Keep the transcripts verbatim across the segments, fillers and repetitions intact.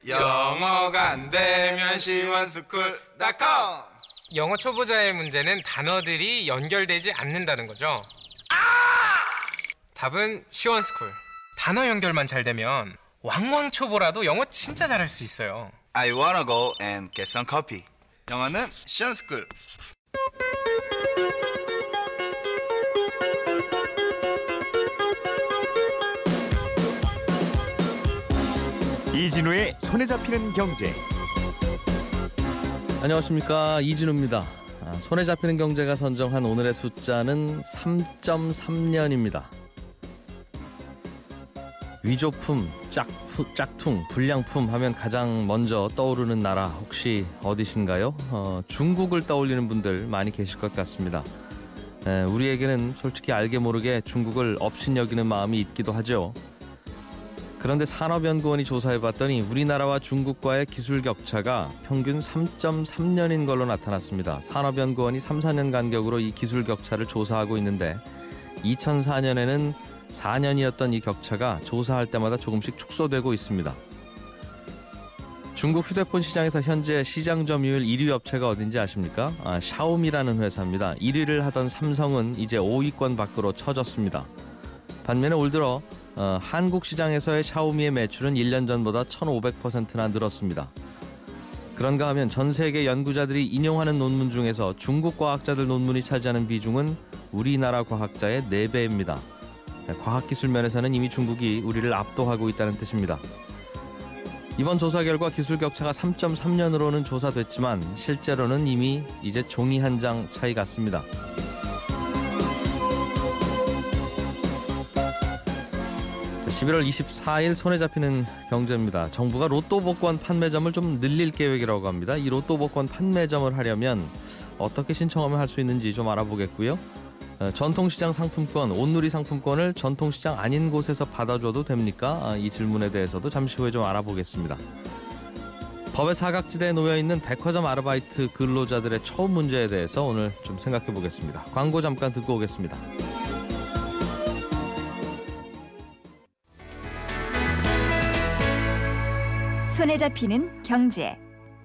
영어가 안 되면 시원스쿨 닷컴. 영어 초보자의 문제는 단어들이 연결되지 않는다는 거죠. 답은 시원스쿨. 단어 연결만 잘 되면 왕왕 초보라도 영어 진짜 잘할 수 있어요. I wanna go and get some coffee. 영어는 시원스쿨. 이진우의 손에 잡히는 경제. 안녕하십니까, 이진우입니다. 아, 손에 잡히는 경제가 선정한 오늘의 숫자는 삼 점 삼 년입니다. 위조품, 짝푸, 짝퉁, 불량품 하면 가장 먼저 떠오르는 나라 혹시 어디신가요? 어, 중국을 떠올리는 분들 많이 계실 것 같습니다. 에, 우리에게는 솔직히 알게 모르게 중국을 업신여기는 마음이 있기도 하죠. 그런데 산업연구원이 조사해봤더니 우리나라와 중국과의 기술 격차가 평균 삼 점 삼 년인 걸로 나타났습니다. 산업연구원이 삼, 사 년 간격으로 이 기술 격차를 조사하고 있는데 이천사 년에는 사 년이었던 이 격차가 조사할 때마다 조금씩 축소되고 있습니다. 중국 휴대폰 시장에서 현재 시장 점유율 일 위 업체가 어딘지 아십니까? 아, 샤오미라는 회사입니다. 일 위를 하던 삼성은 이제 오 위권 밖으로 처졌습니다. 반면에 올 들어 어, 한국 시장에서의 샤오미의 매출은 일 년 전보다 천오백 퍼센트나 늘었습니다. 그런가 하면 전 세계 연구자들이 인용하는 논문 중에서 중국 과학자들 논문이 차지하는 비중은 우리나라 과학자의 네 배입니다. 과학기술 면에서는 이미 중국이 우리를 압도하고 있다는 뜻입니다. 이번 조사 결과 기술 격차가 삼 점 삼 년으로는 조사됐지만 실제로는 이미 이제 종이 한 장 차이 같습니다. 십일월 이십사일 손에 잡히는 경제입니다. 정부가 로또 복권 판매점을 좀 늘릴 계획이라고 합니다. 이 로또 복권 판매점을 하려면 어떻게 신청하면 할 수 있는지 좀 알아보겠고요. 전통시장 상품권, 온누리 상품권을 전통시장 아닌 곳에서 받아줘도 됩니까? 이 질문에 대해서도 잠시 후에 좀 알아보겠습니다. 법의 사각지대에 놓여있는 백화점 아르바이트 근로자들의 처우 문제에 대해서 오늘 좀 생각해 보겠습니다. 광고 잠깐 듣고 오겠습니다. 손에 잡히는 경제.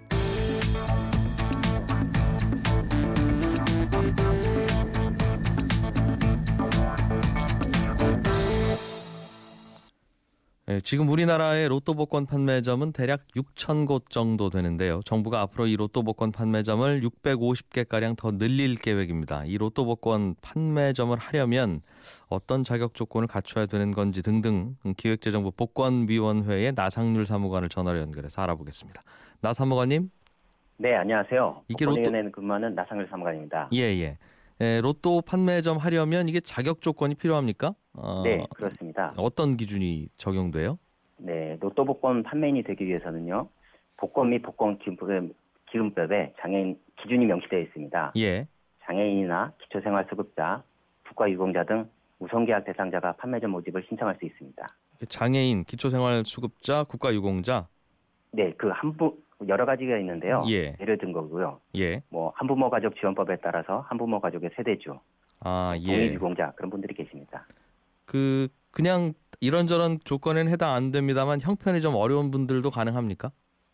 네, 지금 우리나라의 로또 복권 판매점은 대략 육천 곳 정도 되는데요. 정부가 앞으로 이 로또 복권 판매점을 육백오십 개가량 더 늘릴 계획입니다. 이 로또 복권 판매점을 하려면 어떤 자격 조건을 갖춰야 되는 건지 등등 기획재정부 복권위원회의 나상률 사무관을 전화로 연결해서 알아보겠습니다. 나 사무관님. 네, 안녕하세요. 이게 로또... 복권위원회에 근무하는 나상률 사무관입니다. 예, 예. 에, 로또 판매점 하려면 이게 자격 조건이 필요합니까? 어, 네, 그렇습니다. 어떤 기준이 적용돼요? 네, 로또 복권 판매인이 되기 위해서는요, 복권 및 복권 기금법에, 기금법에 장애인 기준이 명시되어 있습니다. 예. 장애인이나 기초생활수급자, 국가유공자 등 우선계약 대상자가 판매점 모집을 신청할 수 있습니다. 장애인, 기초생활수급자, 국가유공자? 네, 그 한 부, 여러 가지가 있는데요. 예. 예를 든 거고요. 예. 뭐 한부모 가족 지원법에 따라서 한부모 가족의 세대주, 아, 예. 독립유공자 그런 분들이 계십니다. 그 그냥 이런저런 조건에는 해당 안 됩니다만 형편이 좀 어려운 분들도 가능합니까?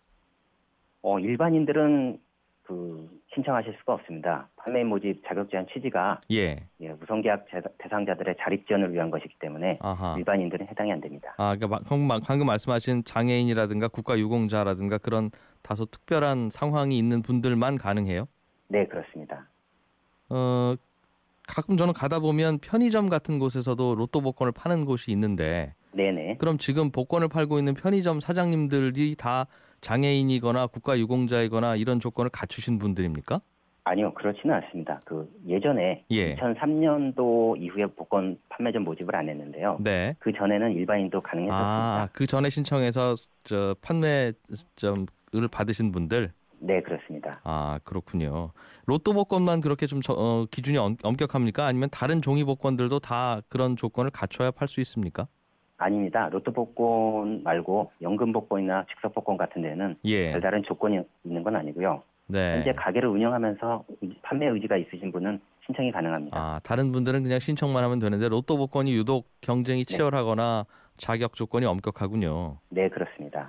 어, 일반인들은 그 신청하실 수가 없습니다. 판매인 모집 자격 제한 취지가 예. 예, 우선계약 대상자들의 자립 지원을 위한 것이기 때문에 아하. 일반인들은 해당이 안 됩니다. 아, 그러니까 방금, 방금 말씀하신 장애인이라든가 국가유공자라든가 그런 다소 특별한 상황이 있는 분들만 가능해요? 네, 그렇습니다. 어, 가끔 저는 가다 보면 편의점 같은 곳에서도 로또 복권을 파는 곳이 있는데 네네. 그럼 지금 복권을 팔고 있는 편의점 사장님들이 다 장애인이거나 국가유공자이거나 이런 조건을 갖추신 분들입니까? 아니요, 그렇지는 않습니다. 그 예전에 예. 이천삼 년도 이후에 복권 판매점 모집을 안 했는데요. 네. 그 전에는 일반인도 가능했었습니다. 아, 그 전에 신청해서 저 판매점을 받으신 분들? 네, 그렇습니다. 아, 그렇군요. 로또 복권만 그렇게 좀 저, 어, 기준이 엄, 엄격합니까? 아니면 다른 종이 복권들도 다 그런 조건을 갖춰야 팔 수 있습니까? 아닙니다. 로또 복권 말고 연금 복권이나 즉석 복권 같은 데는 예. 별다른 조건이 있는 건 아니고요. 네. 현재 가게를 운영하면서 판매 의지가 있으신 분은 신청이 가능합니다. 아, 다른 분들은 그냥 신청만 하면 되는데 로또 복권이 유독 경쟁이 치열하거나 자격 조건이 엄격하군요. 네, 그렇습니다.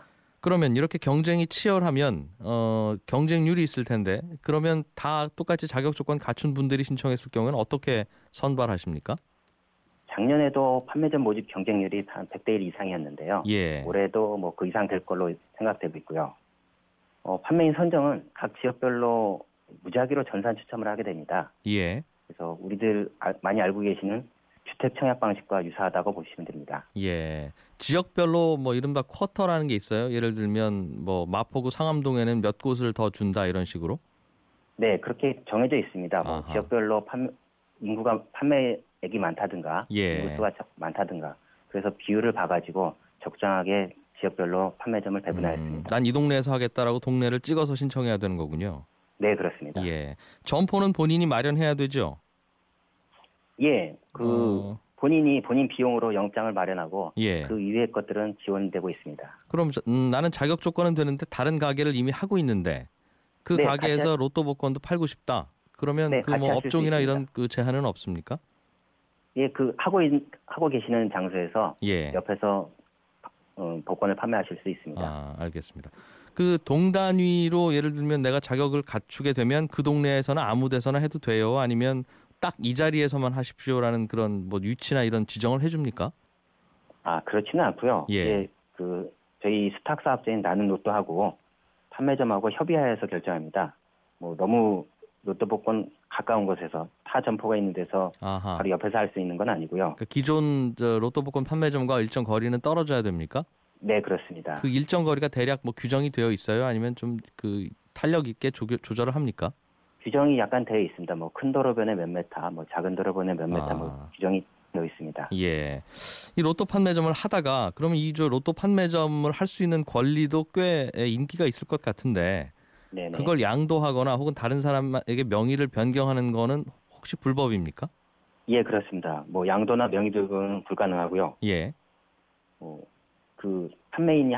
그러면 이렇게 경쟁이 치열하면 어, 경쟁률이 있을 텐데 그러면 다 똑같이 자격 조건 갖춘 분들이 신청했을 경우에는 어떻게 선발하십니까? 작년에도 판매점 모집 경쟁률이 한 백 대 일 이상이었는데요. 예. 올해도 뭐 그 이상 될 걸로 생각되고 있고요. 어, 판매인 선정은 각 지역별로 무작위로 전산 추첨을 하게 됩니다. 예. 그래서 우리들 아, 많이 알고 계시는 주택 청약 방식과 유사하다고 보시면 됩니다. 예. 지역별로 뭐 이른바 쿼터라는 게 있어요. 예를 들면 뭐 마포구 상암동에는 몇 곳을 더 준다 이런 식으로. 네, 그렇게 정해져 있습니다. 뭐 아하. 지역별로 판매, 인구가 판매액이 많다든가 예. 인구 수가 적- 많다든가 그래서 비율을 봐가지고 적정하게 지역별로 판매점을 배분하였습니다. 음, 난 이 동네에서 하겠다라고 동네를 찍어서 신청해야 되는 거군요. 네, 그렇습니다. 예, 예. 점포는 본인이 마련해야 되죠. 그 어. 본인이 본인 비용으로 영장을 마련하고 예. 그 이외의 것들은 지원되고 있습니다. 그럼 저- 음, 나는 자격 조건은 되는데 다른 가게를 이미 하고 있는데 그 네, 가게에서 같이 로또 복권도 팔고 싶다. 그러면 네, 그 같이 뭐 하실 수 업종이나 있습니다. 이런 그 제한은 없습니까? 예, 그 하고 있, 하고 계시는 장소에서 예. 옆에서 어, 복권을 판매하실 수 있습니다. 아, 알겠습니다. 그 동단위로 예를 들면 내가 자격을 갖추게 되면 그 동네에서는 아무 데서나 해도 돼요? 아니면 딱 이 자리에서만 하십시오라는 그런 뭐 위치나 이런 지정을 해줍니까? 아, 그렇지는 않고요. 예. 이제 그 저희 수탁 사업자인 나는 로또하고 판매점하고 협의하여서 결정합니다. 뭐 너무 로또 복권 가까운 곳에서 타 점포가 있는 데서 아하. 바로 옆에서 할 수 있는 건 아니고요. 그 기존 저 로또 복권 판매점과 일정 거리는 떨어져야 됩니까? 네, 그렇습니다. 그 일정 거리가 대략 뭐 규정이 되어 있어요? 아니면 좀 그 탄력 있게 조, 조절을 합니까? 규정이 약간 되어 있습니다. 뭐 큰 도로변에 몇 메타, 뭐 작은 도로변에 몇 메타, 아. 뭐 규정이 되어 있습니다. 예. 이 로또 판매점을 하다가 그러면 이 저 로또 판매점을 할 수 있는 권리도 꽤 인기가 있을 것 같은데 네네. 그걸 양도하거나 혹은 다른 사람에게 명의를 변경하는 거는 혹시 불법입니까? 예, 그렇습니다. 뭐 양도나 명의 변경은 불가능하고요. 예. 뭐 그 판매인이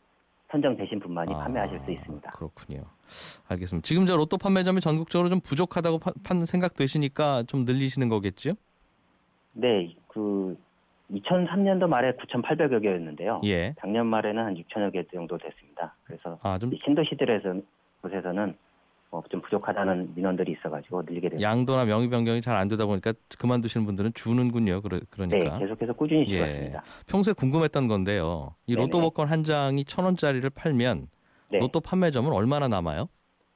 선정되신 분만이 아, 판매하실 수 있습니다. 그렇군요. 알겠습니다. 지금 저 로또 판매점이 전국적으로 좀 부족하다고 파, 판 생각되시니까 좀 늘리시는 거겠죠? 네, 그 이천삼 년도 말에 구천팔백여 개였는데요. 예. 작년 말에는 한 육천여 개 정도 됐습니다. 그래서 아, 좀 신도시들에서 곳에서는 뭐 좀 부족하다는 민원들이 있어가지고 늘리게 됐습니다. 양도나 명의 변경이 잘 안 되다 보니까 그만두시는 분들은 주는군요. 그러, 그러니까. 네, 계속해서 꾸준히 예. 지웠습니다. 평소에 궁금했던 건데요. 이 네네. 로또 복권 한 장이 천 원짜리를 팔면 네. 로또 판매점은 얼마나 남아요?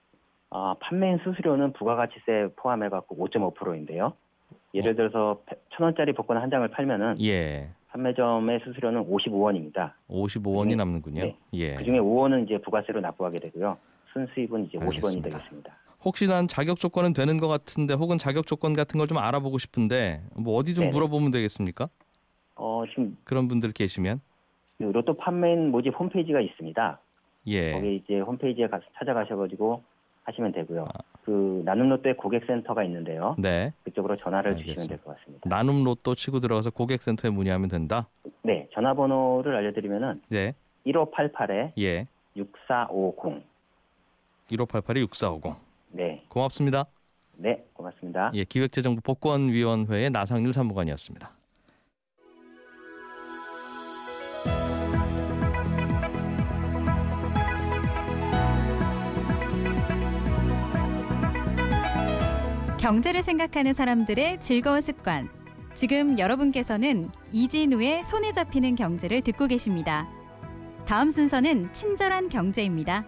아, 판매인 수수료는 부가가치세 포함해갖고 오 점 오 퍼센트인데요. 예를 들어서 천 원짜리 복권 한 장을 팔면은 예. 판매점의 수수료는 오십오 원입니다. 오십오 원이 그중에- 남는군요. 네. 예. 그중에 오 원은 이제 부가세로 납부하게 되고요. 순수입은 이제 오십 원이 알겠습니다. 되겠습니다. 혹시 난 자격 조건은 되는 것 같은데 혹은 자격 조건 같은 걸 좀 알아보고 싶은데 뭐 어디 좀 네네. 물어보면 되겠습니까? 어, 지금 그런 분들 계시면 그 로또 판매인 모집 홈페이지가 있습니다. 예. 거기 이제 홈페이지에 가서 찾아가셔가지고 하시면 되고요. 아. 그 나눔 로또의 고객센터가 있는데요. 네. 그쪽으로 전화를 알겠습니다. 주시면 될 것 같습니다. 나눔 로또 치고 들어가서 고객센터에 문의하면 된다. 네, 전화번호를 알려드리면은 네. 일오팔팔에 예. 육사오공. 일오팔팔 육사오공. 네, 고맙습니다. 네, 고맙습니다. 예, 기획재정부 복권위원회의 나상률 사무관이었습니다. 경제를 생각하는 사람들의 즐거운 습관. 지금 여러분께서는 이진우의 손에 잡히는 경제를 듣고 계십니다. 다음 순서는 친절한 경제입니다.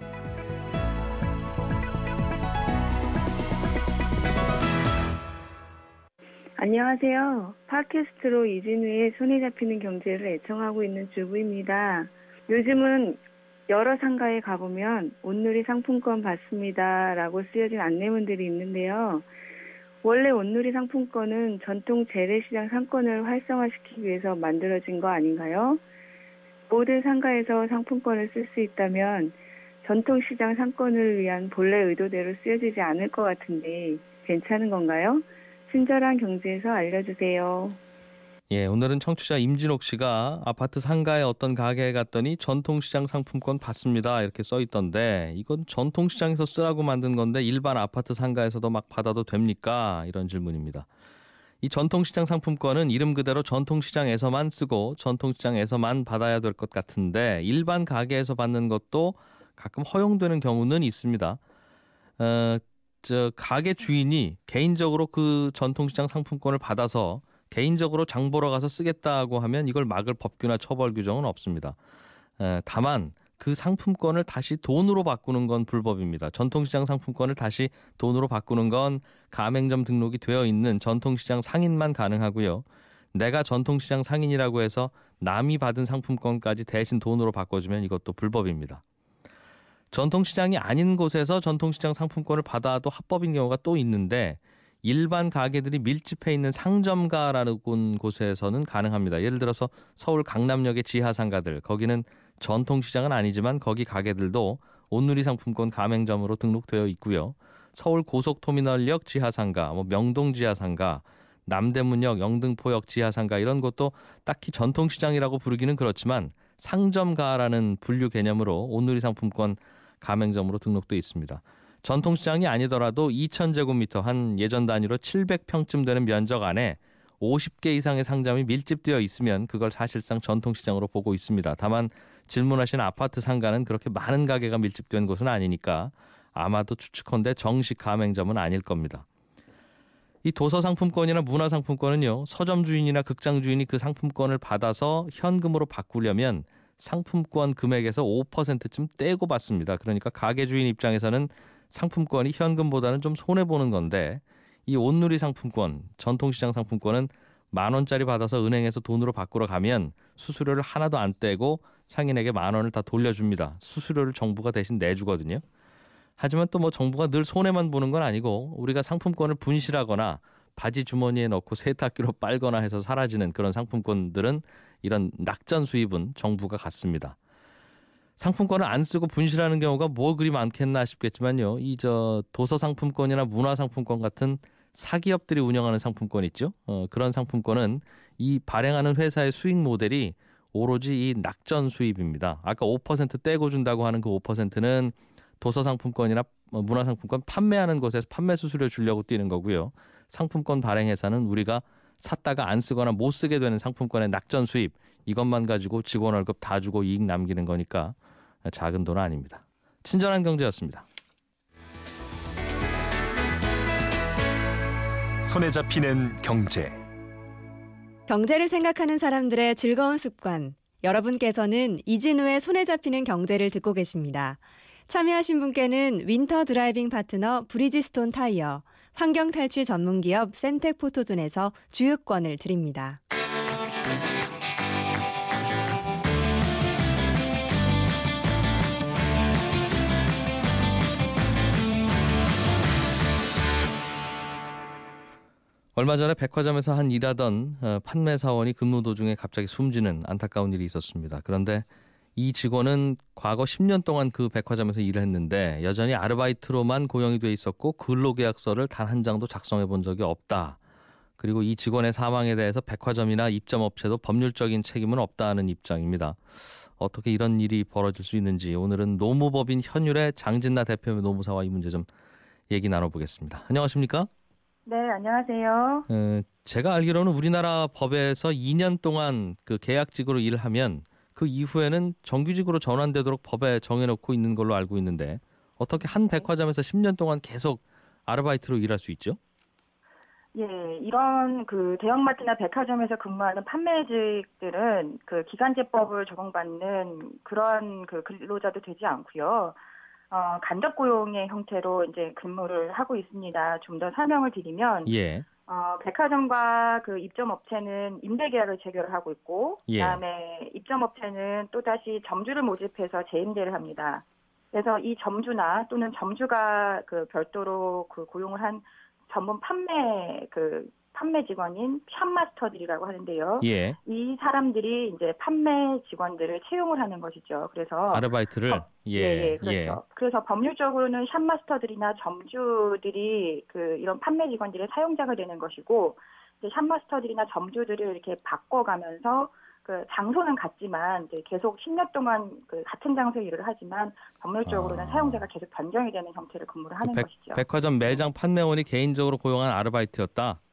안녕하세요. 팟캐스트로 이진우의 손에 잡히는 경제를 애청하고 있는 주부입니다. 요즘은 여러 상가에 가보면 온누리 상품권 받습니다라고 쓰여진 안내문들이 있는데요. 원래 온누리 상품권은 전통 재래시장 상권을 활성화시키기 위해서 만들어진 거 아닌가요? 모든 상가에서 상품권을 쓸 수 있다면 전통시장 상권을 위한 본래 의도대로 쓰여지지 않을 것 같은데 괜찮은 건가요? 친절한 경제에서 알려주세요. 예, 오늘은 청취자 임진옥 씨가 아파트 상가에 어떤 가게에 갔더니 전통시장 상품권 받습니다 이렇게 써 있던데 이건 전통시장에서 쓰라고 만든 건데 일반 아파트 상가에서도 막 받아도 됩니까? 이런 질문입니다. 이 전통시장 상품권은 이름 그대로 전통시장에서만 쓰고 전통시장에서만 받아야 될 것 같은데 일반 가게에서 받는 것도 가끔 허용되는 경우는 있습니다. 어, 저 가게 주인이 개인적으로 그 전통시장 상품권을 받아서 개인적으로 장 보러 가서 쓰겠다고 하면 이걸 막을 법규나 처벌 규정은 없습니다. 에, 다만 그 상품권을 다시 돈으로 바꾸는 건 불법입니다. 전통시장 상품권을 다시 돈으로 바꾸는 건 가맹점 등록이 되어 있는 전통시장 상인만 가능하고요. 내가 전통시장 상인이라고 해서 남이 받은 상품권까지 대신 돈으로 바꿔주면 이것도 불법입니다. 전통시장이 아닌 곳에서 전통시장 상품권을 받아도 합법인 경우가 또 있는데 일반 가게들이 밀집해 있는 상점가라는 곳에서는 가능합니다. 예를 들어서 서울 강남역의 지하상가들, 거기는 전통시장은 아니지만 거기 가게들도 온누리 상품권 가맹점으로 등록되어 있고요. 서울 고속터미널역 지하상가, 뭐 명동 지하상가, 남대문역, 영등포역 지하상가 이런 곳도 딱히 전통시장이라고 부르기는 그렇지만 상점가라는 분류 개념으로 온누리 상품권 가맹점으로 등록돼 있습니다. 전통시장이 아니더라도 이천 제곱미터 한 예전 단위로 칠백 평쯤 되는 면적 안에 오십 개 이상의 상점이 밀집되어 있으면 그걸 사실상 전통시장으로 보고 있습니다. 다만 질문하신 아파트 상가는 그렇게 많은 가게가 밀집된 곳은 아니니까 아마도 추측컨대 정식 가맹점은 아닐 겁니다. 이 도서상품권이나 문화상품권은요. 서점 주인이나 극장 주인이 그 상품권을 받아서 현금으로 바꾸려면 상품권 금액에서 오 퍼센트쯤 떼고 받습니다. 그러니까 가게 주인 입장에서는 상품권이 현금보다는 좀 손해보는 건데 이 온누리 상품권, 전통시장 상품권은 만 원짜리 받아서 은행에서 돈으로 바꾸러 가면 수수료를 하나도 안 떼고 상인에게 만 원을 다 돌려줍니다. 수수료를 정부가 대신 내주거든요. 하지만 또 뭐 정부가 늘 손해만 보는 건 아니고 우리가 상품권을 분실하거나 바지 주머니에 넣고 세탁기로 빨거나 해서 사라지는 그런 상품권들은 이런 낙전 수입은 정부가 갖습니다. 상품권을 안 쓰고 분실하는 경우가 뭐 그리 많겠나 싶겠지만요. 이 저 도서 상품권이나 문화 상품권 같은 사기업들이 운영하는 상품권 있죠. 어, 그런 상품권은 이 발행하는 회사의 수익 모델이 오로지 이 낙전 수입입니다. 아까 오 퍼센트 떼고 준다고 하는 그 오 퍼센트는 도서 상품권이나 문화 상품권 판매하는 곳에서 판매 수수료 주려고 뛰는 거고요. 상품권 발행 회사는 우리가 샀다가 안 쓰거나 못 쓰게 되는 상품권의 낙전 수입 이것만 가지고 직원 월급 다 주고 이익 남기는 거니까 작은 돈은 아닙니다. 친절한 경제였습니다. 손에 잡히는 경제. 경제를 생각하는 사람들의 즐거운 습관. 여러분께서는 이진우의 손에 잡히는 경제를 듣고 계십니다. 참여하신 분께는 윈터 드라이빙 파트너 브리지스톤 타이어, 환경탈취 전문기업 센텍 포토존에서 주유권을 드립니다. 얼마 전에 백화점에서 한 일하던 판매 사원이 근무 도중에 갑자기 숨지는 안타까운 일이 있었습니다. 그런데 이 직원은 과거 십 년 동안 그 백화점에서 일을 했는데 여전히 아르바이트로만 고용이 돼 있었고 근로계약서를 단 한 장도 작성해 본 적이 없다. 그리고 이 직원의 사망에 대해서 백화점이나 입점업체도 법률적인 책임은 없다는 입장입니다. 어떻게 이런 일이 벌어질 수 있는지 오늘은 노무법인 현율의 장진나 대표 노무사와 이 문제 좀 얘기 나눠보겠습니다. 안녕하십니까? 네, 안녕하세요. 에, 제가 알기로는 우리나라 법에서 이 년 동안 그 계약직으로 일을 하면 그 이후에는 정규직으로 전환되도록 법에 정해놓고 있는 걸로 알고 있는데 어떻게 한 백화점에서 십 년 동안 계속 아르바이트로 일할 수 있죠? 예, 이런 그 대형마트나 백화점에서 근무하는 판매직들은 그 기간제법을 적용받는 그런 그 근로자도 되지 않고요. 어, 간접 고용의 형태로 이제 근무를 하고 있습니다. 좀 더 설명을 드리면, 예. 어, 백화점과 그 입점업체는 임대계약을 체결을 하고 있고, 예. 그다음에 입점업체는 또다시 점주를 모집해서 재임대를 합니다. 그래서 이 점주나 또는 점주가 그 별도로 그 고용을 한 전문 판매 그 판매 직원인 샵마스터들이라고 하는데요. 예. 이 사람들이 이제 판매 직원들을 채용을 하는 것이죠. 그래서 아르바이트를 어, 예, 예, 그렇죠. 예. 그래서 법률적으로는 샵마스터들이나 점주들이 그 이런 판매 직원들의 사용자가 되는 것이고, 이제 샵마스터들이나 점주들을 이렇게 바꿔가면서 그 장소는 같지만 이제 계속 십 년 동안 그 같은 장소에 일을 하지만 법률적으로는 아. 사용자가 계속 변경이 되는 형태로 근무를 하는 백, 것이죠. 백화점 매장 판매원이 개인적으로 고용한 아르바이트였다.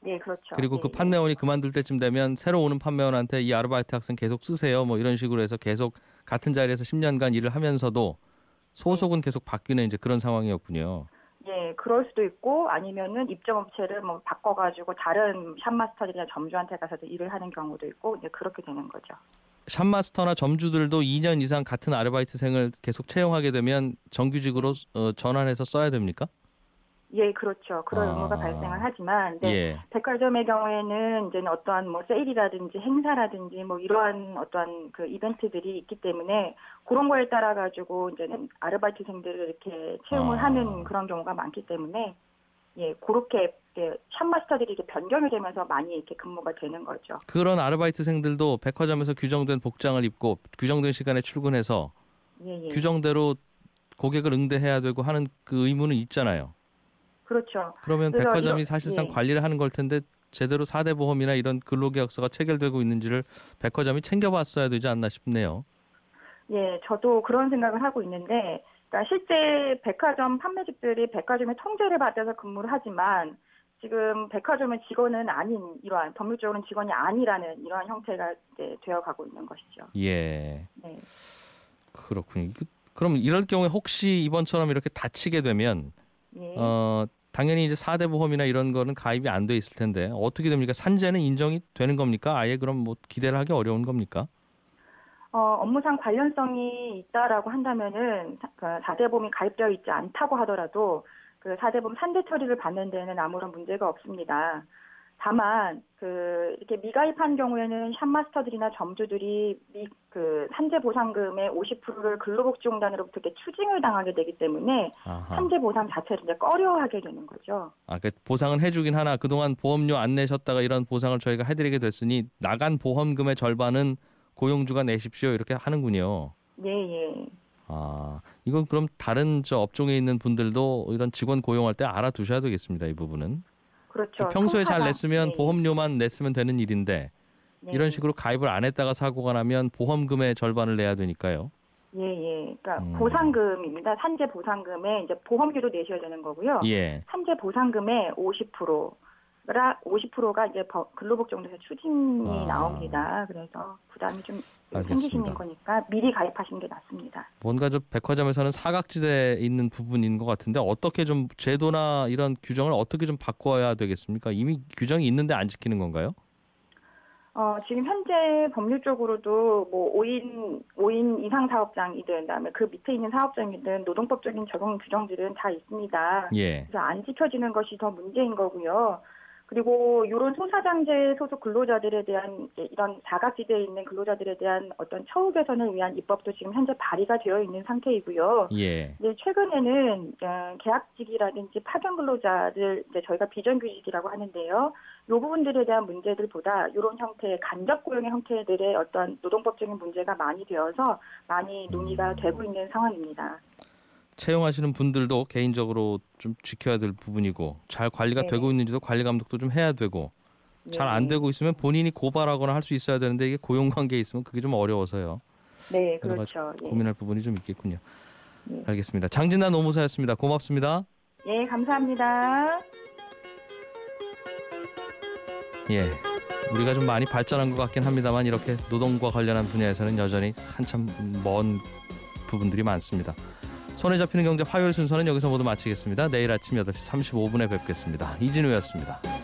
네, 그렇죠. 그리고 네, 그 판매원이 그만둘 때쯤 되면 새로 오는 판매원한테 이 아르바이트 학생 계속 쓰세요. 뭐 이런 식으로 해서 계속 같은 자리에서 십 년간 일을 하면서도 소속은 계속 바뀌는 이제 그런 상황이었군요. 예, 그럴 수도 있고 아니면은 입점업체를 뭐 바꿔가지고 다른 샵마스터들이나 점주한테 가서도 일을 하는 경우도 있고 이제 그렇게 되는 거죠. 샵마스터나 점주들도 이 년 이상 같은 아르바이트생을 계속 채용하게 되면 정규직으로 어, 전환해서 써야 됩니까? 예, 그렇죠. 그런 아. 의무가 발생을 하지만, 네, 예. 백화점의 경우에는 이제는 어떠한 뭐 세일이라든지 행사라든지 뭐 이러한 어떠한 그 이벤트들이 있기 때문에 그런 거에 따라 가지고 이제는 아르바이트생들을 이렇게 채용을 아. 하는 그런 경우가 많기 때문에, 예, 그렇게 예, 샵마스터들이 이렇게 변경이 되면서 많이 이렇게 근무가 되는 거죠. 그런 아르바이트생들도 백화점에서 규정된 복장을 입고 규정된 시간에 출근해서 예, 예. 규정대로 고객을 응대해야 되고 하는 그 의무는 있잖아요. 그렇죠. 그러면 그래서 백화점이 이런- 사실상 예. 관리를 하는 걸 텐데 제대로 사 대 보험이나 이런 근로계약서가 체결되고 있는지를 백화점이 챙겨봤어야 되지 않나 싶네요. 예, 저도 그런 생각을 하고 있는데, 그러니까 실제 백화점 판매직들이 백화점의 통제를 받아서 근무를 하지만 지금 백화점의 직원은 아닌 이러한 법률적으로는 직원이 아니라는 이러한 형태가 이제 되어가고 있는 것이죠. 예, 네, 그렇군요. 그- 그럼 이럴 경우에 혹시 이번처럼 이렇게 다치게 되면 예. 어, 당연히 이제 사 대 보험이나 이런 거는 가입이 안 돼 있을 텐데 어떻게 됩니까? 산재는 인정이 되는 겁니까? 아예 그럼 뭐 기대를 하기 어려운 겁니까? 어, 업무상 관련성이 있다라고 한다면은 사 대 보험이 가입되어 있지 않다고 하더라도 그 사 대 보험 산재 처리를 받는 데는 아무런 문제가 없습니다. 다만 그 이렇게 미가입한 경우에는 샵마스터들이나 점주들이 미, 그 산재 보상금의 오십 퍼센트를 근로복지공단으로부터 이렇게 추징을 당하게 되기 때문에 아하. 산재 보상 자체를 이제 꺼려하게 되는 거죠. 아, 그 보상은 해주긴 하나 그동안 보험료 안 내셨다가 이런 보상을 저희가 해드리게 됐으니 나간 보험금의 절반은 고용주가 내십시오 이렇게 하는군요. 예, 예. 아, 이건 그럼 다른 저 업종에 있는 분들도 이런 직원 고용할 때 알아두셔야 되겠습니다. 이 부분은. 그렇죠. 평소에 잘 통화가- 냈으면 네, 보험료만 냈으면 되는 일인데 네. 이런 식으로 가입을 안 했다가 사고가 나면 보험금의 절반을 내야 되니까요. 예, 예. 그러니까 음. 보상금입니다. 산재 보상금에 이제 보험료도 내셔야 되는 거고요. 예. 산재 보상금의 오십 퍼센트라 오십 퍼센트가 이제 버- 근로복지공단에서 추징이 아. 나옵니다. 그래서 부담이 좀 알겠습니다. 생기시는 거니까 미리 가입하시는 게 낫습니다. 뭔가 저 백화점에서는 사각지대에 있는 부분인 것 같은데 어떻게 좀 제도나 이런 규정을 어떻게 좀 바꿔야 되겠습니까? 이미 규정이 있는데 안 지키는 건가요? 어, 지금 현재 법률적으로도 뭐 오 인, 오 인 이상 사업장이든 그다음에 그 밑에 있는 사업장이든 노동법적인 적용 규정들은 다 있습니다. 예. 그래서 안 지켜지는 것이 더 문제인 거고요. 그리고 이런 소사장제 소속 근로자들에 대한 이런 사각지대에 있는 근로자들에 대한 어떤 처우 개선을 위한 입법도 지금 현재 발의가 되어 있는 상태이고요. 예. 네, 최근에는 어, 계약직이라든지 파견 근로자들 이제 저희가 비정규직이라고 하는데요. 이 부분들에 대한 문제들보다 이런 형태의 간접 고용의 형태들의 어떤 노동법적인 문제가 많이 되어서 많이 논의가 되고 있는 상황입니다. 채용하시는 분들도 개인적으로 좀 지켜야 될 부분이고 잘 관리가 네네. 되고 있는지도 관리 감독도 좀 해야 되고 잘 안 네. 되고 있으면 본인이 고발하거나 할 수 있어야 되는데 이게 고용관계에 있으면 그게 좀 어려워서요. 네, 여러 가지 그렇죠. 예. 고민할 부분이 좀 있겠군요. 네. 알겠습니다. 장진남 노무사였습니다. 고맙습니다. 예, 감사합니다. 예, 우리가 좀 많이 발전한 것 같긴 합니다만 이렇게 노동과 관련한 분야에서는 여전히 한참 먼 부분들이 많습니다. 손에 잡히는 경제 화요일 순서는 여기서 모두 마치겠습니다. 내일 아침 여덟 시 삼십오 분에 뵙겠습니다. 이진우였습니다.